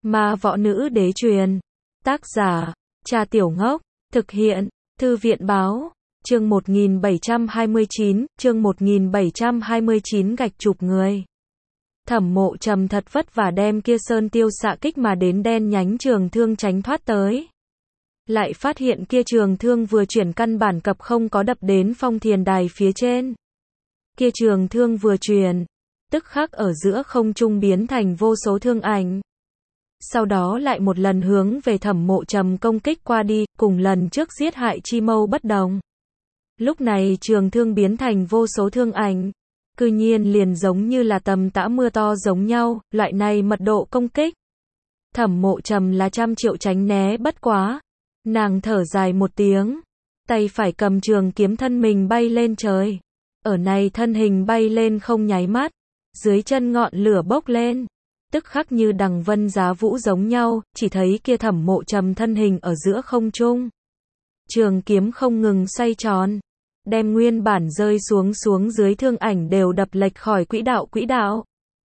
Ma võ nữ đế truyền. Tác giả, Cha Tiểu Ngốc. Thực hiện, Thư viện báo. Chương 1729 gạch chụp người. Thẩm Mộ Trầm thật vất vả đem kia sơn tiêu xạ kích mà đến đen nhánh trường thương tránh thoát tới. Lại phát hiện kia trường thương vừa chuyển căn bản cập không có đập đến phong thiền đài phía trên. Kia trường thương vừa chuyển, tức khắc ở giữa không trung biến thành vô số thương ảnh. Sau đó lại một lần hướng về Thẩm Mộ Trầm công kích qua đi, cùng lần trước giết hại chi mâu bất đồng. Lúc này trường thương biến thành vô số thương ảnh, cư nhiên liền giống như là tầm tã mưa to giống nhau, loại này mật độ công kích. Thẩm Mộ Trầm là trăm triệu tránh né bất quá. Nàng thở dài một tiếng, tay phải cầm trường kiếm thân mình bay lên trời. Ở này thân hình bay lên không nháy mắt, dưới chân ngọn lửa bốc lên. Tức khắc như đằng vân giá vũ giống nhau, chỉ thấy kia Thẩm Mộ Trầm thân hình ở giữa không trung. Trường kiếm không ngừng xoay tròn, đem nguyên bản rơi xuống dưới thương ảnh đều đập lệch khỏi quỹ đạo.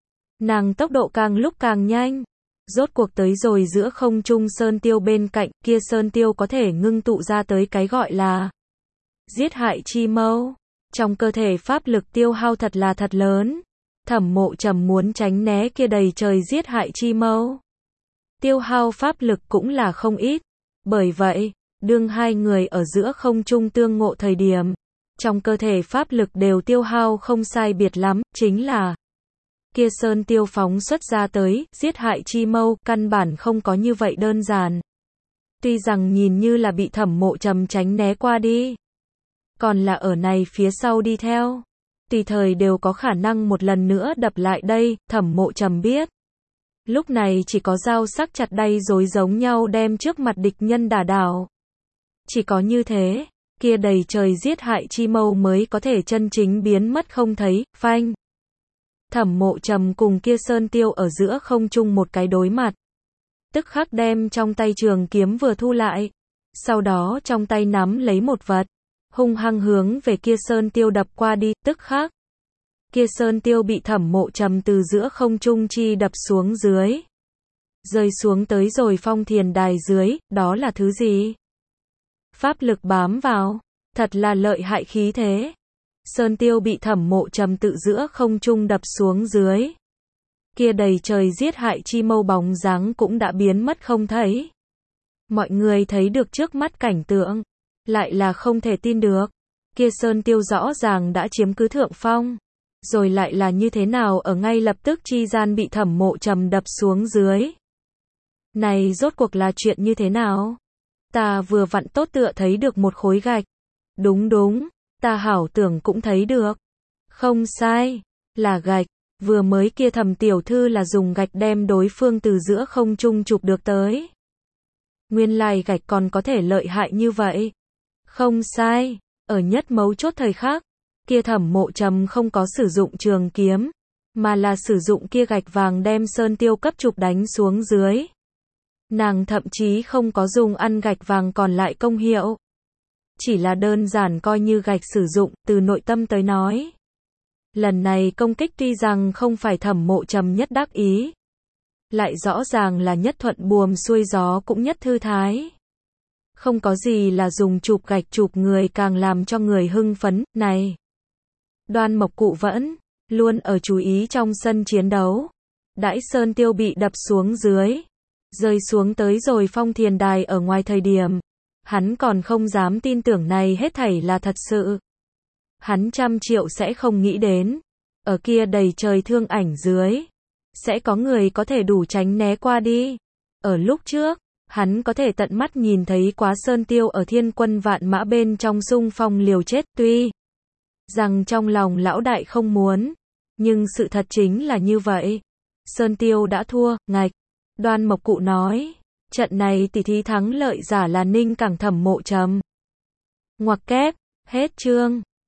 Nàng tốc độ càng lúc càng nhanh, rốt cuộc tới rồi giữa không trung sơn tiêu bên cạnh, kia sơn tiêu có thể ngưng tụ ra tới cái gọi là giết hại chi mâu. Trong cơ thể pháp lực tiêu hao thật là thật lớn. Thẩm Mộ Trầm muốn tránh né kia đầy trời giết hại chi mâu, tiêu hao pháp lực cũng là không ít. Bởi vậy, đương hai người ở giữa không trung tương ngộ thời điểm, trong cơ thể pháp lực đều tiêu hao không sai biệt lắm, chính là kia sơn tiêu phóng xuất ra tới, giết hại chi mâu, căn bản không có như vậy đơn giản. Tuy rằng nhìn như là bị Thẩm Mộ Trầm tránh né qua đi, còn là ở này phía sau đi theo, tùy thời đều có khả năng một lần nữa đập lại đây. Thẩm Mộ Trầm biết, lúc này chỉ có dao sắc chặt đay rối giống nhau đem trước mặt địch nhân đả đảo. Chỉ có như thế, kia đầy trời giết hại chi mâu mới có thể chân chính biến mất không thấy. Phanh! Thẩm Mộ Trầm cùng kia sơn tiêu ở giữa không trung một cái đối mặt, tức khắc đem trong tay trường kiếm vừa thu lại, sau đó trong tay nắm lấy một vật, hung hăng hướng về kia sơn tiêu đập qua đi. Tức khắc, kia sơn tiêu bị Thẩm Mộ Trầm từ giữa không trung chi đập xuống dưới, rơi xuống tới rồi phong thiền đài dưới. Đó là thứ gì? Pháp lực bám vào, thật là lợi hại khí thế. Sơn tiêu bị Thẩm Mộ Trầm tự giữa không trung đập xuống dưới, kia đầy trời giết hại chi mâu bóng dáng cũng đã biến mất không thấy. Mọi người thấy được trước mắt cảnh tượng, lại là không thể tin được. Kia sơn tiêu rõ ràng đã chiếm cứ thượng phong, rồi lại là như thế nào ở ngay lập tức chi gian bị Thẩm Mộ Trầm đập xuống dưới. Này rốt cuộc là chuyện như thế nào? Ta vừa vặn tốt tựa thấy được một khối gạch. Đúng, ta hảo tưởng cũng thấy được. Không sai, là gạch. Vừa mới kia Thẩm tiểu thư là dùng gạch đem đối phương từ giữa không trung chụp được tới. Nguyên lai gạch còn có thể lợi hại như vậy. Không sai, ở nhất mấu chốt thời khắc, kia Thẩm Mộ Trầm không có sử dụng trường kiếm, mà là sử dụng kia gạch vàng đem sơn tiêu cấp chụp đánh xuống dưới. Nàng thậm chí không có dùng ăn gạch vàng còn lại công hiệu, chỉ là đơn giản coi như gạch sử dụng. Từ nội tâm tới nói, lần này công kích tuy rằng không phải Thẩm Mộ Trầm nhất đắc ý, lại rõ ràng là nhất thuận buồm xuôi gió cũng nhất thư thái. Không có gì là dùng chụp gạch chụp người càng làm cho người hưng phấn. Này, Đoan Mộc Cụ vẫn luôn ở chú ý trong sân chiến đấu. Đãi sơn tiêu bị đập xuống dưới, rơi xuống tới rồi phong thiền đài ở ngoài thời điểm, hắn còn không dám tin tưởng này hết thảy là thật sự. Hắn trăm triệu sẽ không nghĩ đến, ở kia đầy trời thương ảnh dưới, sẽ có người có thể đủ tránh né qua đi. Ở lúc trước, hắn có thể tận mắt nhìn thấy quá sơn tiêu ở thiên quân vạn mã bên trong xung phong liều chết. Tuy rằng trong lòng lão đại không muốn, nhưng sự thật chính là như vậy. Sơn tiêu đã thua. Ngạch! Đoan Mộc Cụ nói, trận này tỷ thí thắng lợi giả là Ninh Cảng Thẩm Mộ Trầm. Ngoặc kép, hết chương.